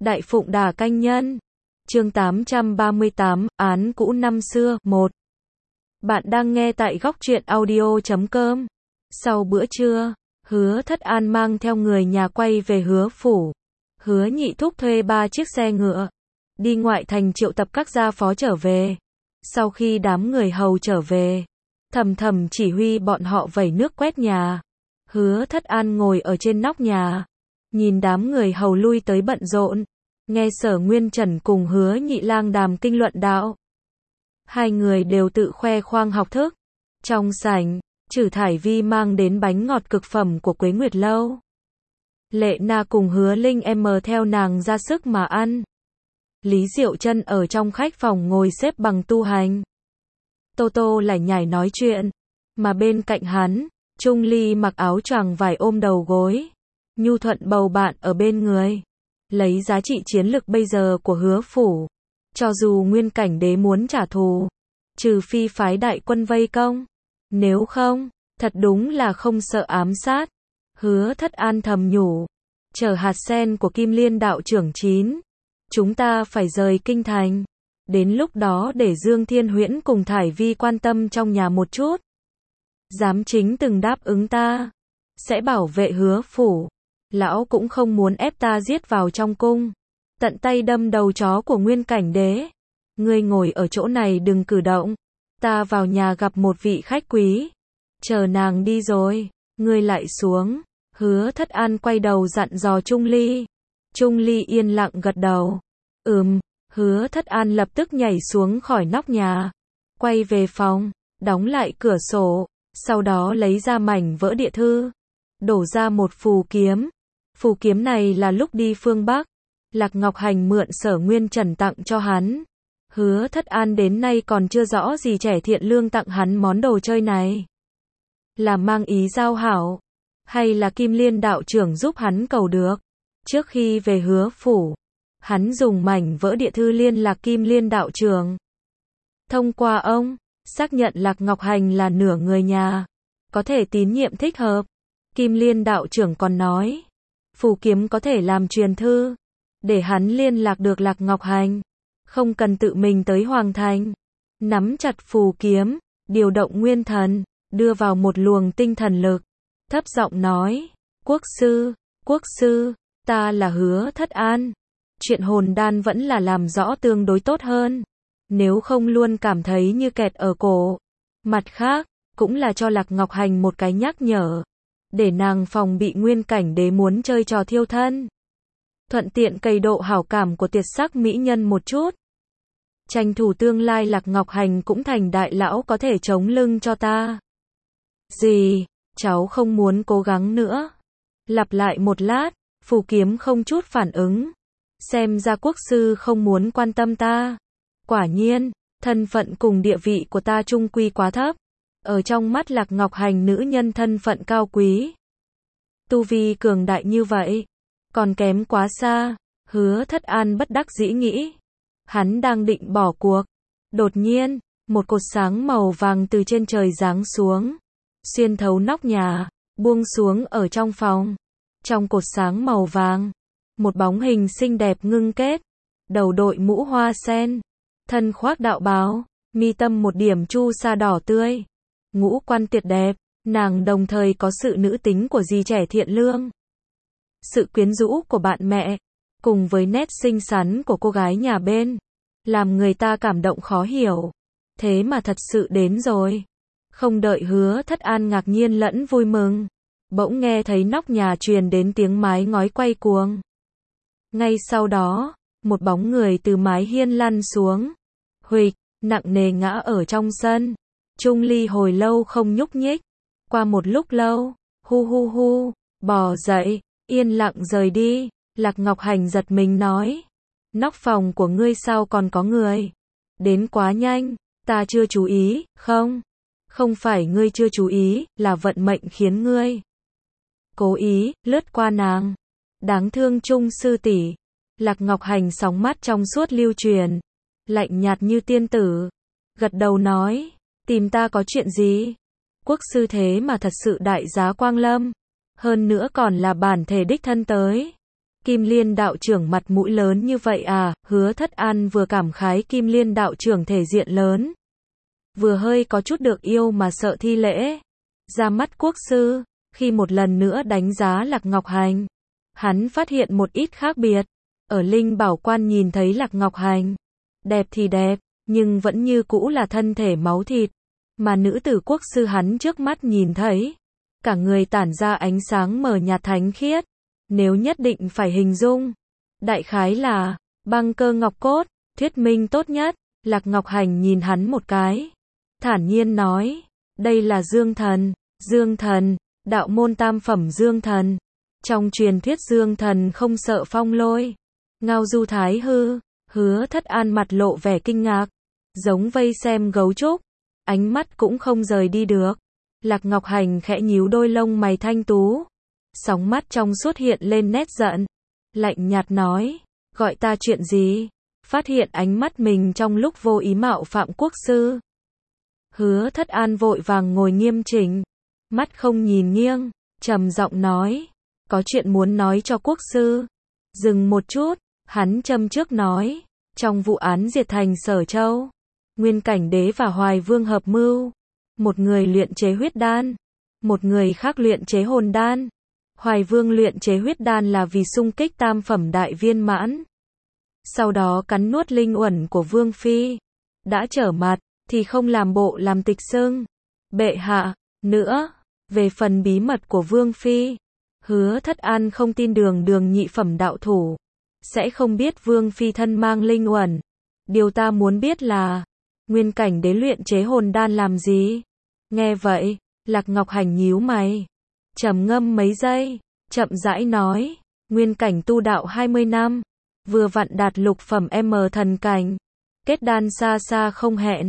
Đại Phụng Đà Canh Nhân. Chương 838, án cũ năm xưa, 1. Bạn đang nghe tại góc truyện audio.com. Sau bữa trưa, Hứa Thất An mang theo người nhà quay về Hứa phủ. Hứa Nhị Thúc thuê 3 chiếc xe ngựa, đi ngoại thành triệu tập các gia phó trở về. Sau khi đám người hầu trở về, thầm thầm chỉ huy bọn họ vẩy nước quét nhà. Hứa Thất An ngồi ở trên nóc nhà, nhìn đám người hầu lui tới bận rộn, nghe Sở Nguyên Trần cùng Hứa Nhị Lang đàm kinh luận đạo. Hai người đều tự khoe khoang học thức. Trong sảnh, Trử Thải Vi mang đến bánh ngọt cực phẩm của Quế Nguyệt Lâu. Lệ Na cùng Hứa Linh em theo nàng ra sức mà ăn. Lý Diệu Trân ở trong khách phòng ngồi xếp bằng tu hành. Tô Tô lải nhải nói chuyện, mà bên cạnh hắn, Trung Ly mặc áo choàng vải ôm đầu gối, nhu thuận bầu bạn ở bên người. Lấy giá trị chiến lực bây giờ của Hứa phủ, cho dù Nguyên Cảnh Đế muốn trả thù, trừ phi phái đại quân vây công, nếu không, thật đúng là không sợ ám sát. Hứa Thất An thầm nhủ, chờ hạt sen của Kim Liên đạo trưởng chín, chúng ta phải rời kinh thành. Đến lúc đó để Dương Thiên Huyễn cùng Thải Vi quan tâm trong nhà một chút. Giám chính từng đáp ứng ta, sẽ bảo vệ Hứa phủ. Lão cũng không muốn ép ta giết vào trong cung, tận tay đâm đầu chó của Nguyên Cảnh Đế. Ngươi ngồi ở chỗ này đừng cử động, ta vào nhà gặp một vị khách quý, chờ nàng đi rồi, ngươi lại xuống. Hứa Thất An quay đầu dặn dò Trung Ly. Trung Ly yên lặng gật đầu. Hứa Thất An lập tức nhảy xuống khỏi nóc nhà, quay về phòng, đóng lại cửa sổ, sau đó lấy ra mảnh vỡ địa thư, đổ ra một phù kiếm. Phù kiếm này là lúc đi phương Bắc, Lạc Ngọc Hành mượn Sở Nguyên Trần tặng cho hắn. Hứa Thất An đến nay còn chưa rõ gì trẻ thiện lương tặng hắn món đồ chơi này. Là mang ý giao hảo, hay là Kim Liên đạo trưởng giúp hắn cầu được. Trước khi về Hứa phủ, hắn dùng mảnh vỡ địa thư liên lạc Kim Liên đạo trưởng. Thông qua ông, xác nhận Lạc Ngọc Hành là nửa người nhà, có thể tín nhiệm thích hợp. Kim Liên đạo trưởng còn nói, phù kiếm có thể làm truyền thư, để hắn liên lạc được Lạc Ngọc Hành, không cần tự mình tới Hoàng Thành. Nắm chặt phù kiếm, điều động nguyên thần, đưa vào một luồng tinh thần lực, thấp giọng nói, quốc sư, ta là Hứa Thất An. Chuyện hồn đan vẫn là làm rõ tương đối tốt hơn, nếu không luôn cảm thấy như kẹt ở cổ. Mặt khác, cũng là cho Lạc Ngọc Hành một cái nhắc nhở, để nàng phòng bị Nguyên Cảnh Đế muốn chơi trò thiêu thân. Thuận tiện cày độ hảo cảm của tuyệt sắc mỹ nhân một chút. Tranh thủ tương lai Lạc Ngọc Hành cũng thành đại lão có thể chống lưng cho ta. Gì, cháu không muốn cố gắng nữa. Lặp lại một lát, phù kiếm không chút phản ứng. Xem ra quốc sư không muốn quan tâm ta. Quả nhiên, thân phận cùng địa vị của ta trung quy quá thấp. Ở trong mắt Lạc Ngọc Hành nữ nhân thân phận cao quý, tu vi cường đại như vậy, còn kém quá xa. Hứa Thất An bất đắc dĩ nghĩ. Hắn đang định bỏ cuộc. Đột nhiên, một cột sáng màu vàng từ trên trời giáng xuống, xuyên thấu nóc nhà, buông xuống ở trong phòng. Trong cột sáng màu vàng, một bóng hình xinh đẹp ngưng kết, đầu đội mũ hoa sen, thân khoác đạo bào, mi tâm một điểm chu sa đỏ tươi, ngũ quan tuyệt đẹp. Nàng đồng thời có sự nữ tính của dì trẻ thiện lương, sự quyến rũ của bạn mẹ, cùng với nét xinh xắn của cô gái nhà bên, làm người ta cảm động khó hiểu. Thế mà thật sự đến rồi. Không đợi Hứa Thất An ngạc nhiên lẫn vui mừng, bỗng nghe thấy nóc nhà truyền đến tiếng mái ngói quay cuồng. Ngay sau đó, một bóng người từ mái hiên lăn xuống, huỵch, nặng nề ngã ở trong sân. Trung Ly hồi lâu không nhúc nhích. Qua một lúc lâu, hu, bò dậy, yên lặng rời đi. Lạc Ngọc Hành giật mình nói, nóc phòng của ngươi sao còn có người? Đến quá nhanh, ta chưa chú ý. Không phải ngươi chưa chú ý, là vận mệnh khiến ngươi cố ý lướt qua nàng. Đáng thương Trung sư tỷ. Lạc Ngọc Hành sóng mắt trong suốt lưu truyền, lạnh nhạt như tiên tử, gật đầu nói, tìm ta có chuyện gì? Quốc sư thế mà thật sự đại giá quang lâm, hơn nữa còn là bản thể đích thân tới. Kim Liên đạo trưởng mặt mũi lớn như vậy à, Hứa Thất An vừa cảm khái Kim Liên đạo trưởng thể diện lớn, vừa hơi có chút được yêu mà sợ thi lễ. Ra mắt quốc sư, khi một lần nữa đánh giá Lạc Ngọc Hành, hắn phát hiện một ít khác biệt. Ở Linh Bảo Quan nhìn thấy Lạc Ngọc Hành, đẹp thì đẹp, nhưng vẫn như cũ là thân thể máu thịt, mà nữ tử quốc sư hắn trước mắt nhìn thấy, cả người tản ra ánh sáng mờ nhạt thánh khiết. Nếu nhất định phải hình dung, đại khái là băng cơ ngọc cốt, thuyết minh tốt nhất. Lạc Ngọc Hành nhìn hắn một cái, thản nhiên nói, đây là Dương Thần. Dương Thần, đạo môn tam phẩm Dương Thần. Trong truyền thuyết Dương Thần không sợ phong lôi, ngao du thái hư. Hứa Thất An mặt lộ vẻ kinh ngạc, giống vây xem gấu trúc, ánh mắt cũng không rời đi được. Lạc Ngọc Hành khẽ nhíu đôi lông mày thanh tú, sóng mắt trong suốt hiện lên nét giận, lạnh nhạt nói, gọi ta chuyện gì? Phát hiện ánh mắt mình trong lúc vô ý mạo phạm quốc sư, Hứa Thất An vội vàng ngồi nghiêm chỉnh, mắt không nhìn nghiêng, trầm giọng nói, có chuyện muốn nói cho quốc sư. Dừng một chút, hắn châm trước nói, trong vụ án diệt thành Sở Châu, Nguyên Cảnh Đế và Hoài Vương hợp mưu, một người luyện chế huyết đan, một người khác luyện chế hồn đan. Hoài Vương luyện chế huyết đan là vì xung kích tam phẩm đại viên mãn, sau đó cắn nuốt linh uẩn của Vương Phi, đã trở mặt, thì không làm bộ làm tịch xưng bệ hạ nữa. Về phần bí mật của Vương Phi, Hứa Thất An không tin đường nhị phẩm đạo thủ sẽ không biết Vương Phi thân mang linh uẩn. Điều ta muốn biết là, Nguyên Cảnh Đế luyện chế hồn đan làm gì? Nghe vậy, Lạc Ngọc Hành nhíu mày, trầm ngâm mấy giây, chậm rãi nói, Nguyên Cảnh tu đạo 20 năm, vừa vặn đạt lục phẩm thần cảnh, kết đan xa xa không hẹn.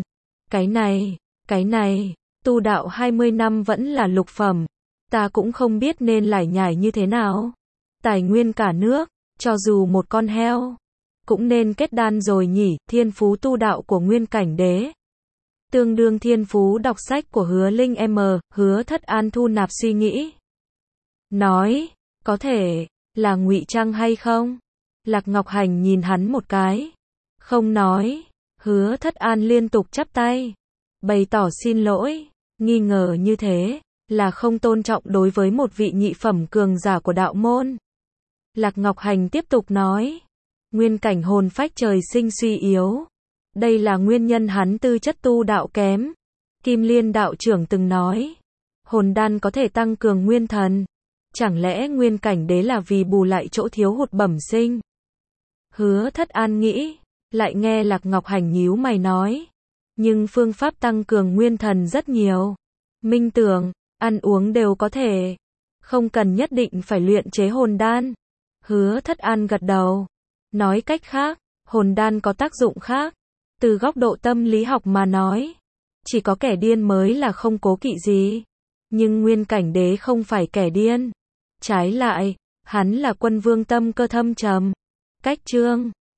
Cái này, tu đạo 20 năm vẫn là lục phẩm, ta cũng không biết nên lải nhải như thế nào. Tài nguyên cả nước, cho dù một con heo, cũng nên kết đan rồi nhỉ. Thiên phú tu đạo của Nguyên Cảnh Đế, tương đương thiên phú đọc sách của Hứa Linh Hứa Thất An thu nạp suy nghĩ, nói, có thể là ngụy trang hay không? Lạc Ngọc Hành nhìn hắn một cái, không nói. Hứa Thất An liên tục chắp tay, bày tỏ xin lỗi, nghi ngờ như thế là không tôn trọng đối với một vị nhị phẩm cường giả của đạo môn. Lạc Ngọc Hành tiếp tục nói, Nguyên Cảnh hồn phách trời sinh suy yếu, đây là nguyên nhân hắn tư chất tu đạo kém. Kim Liên đạo trưởng từng nói, hồn đan có thể tăng cường nguyên thần, chẳng lẽ Nguyên Cảnh Đế là vì bù lại chỗ thiếu hụt bẩm sinh? Hứa Thất An nghĩ, lại nghe Lạc Ngọc Hành nhíu mày nói, nhưng phương pháp tăng cường nguyên thần rất nhiều, minh tưởng, ăn uống đều có thể, không cần nhất định phải luyện chế hồn đan. Hứa Thất An gật đầu, nói cách khác, hồn đan có tác dụng khác. Từ góc độ tâm lý học mà nói, chỉ có kẻ điên mới là không cố kỵ gì, nhưng Nguyên Cảnh Đế không phải kẻ điên, trái lại, hắn là quân vương tâm cơ thâm trầm. Cách chương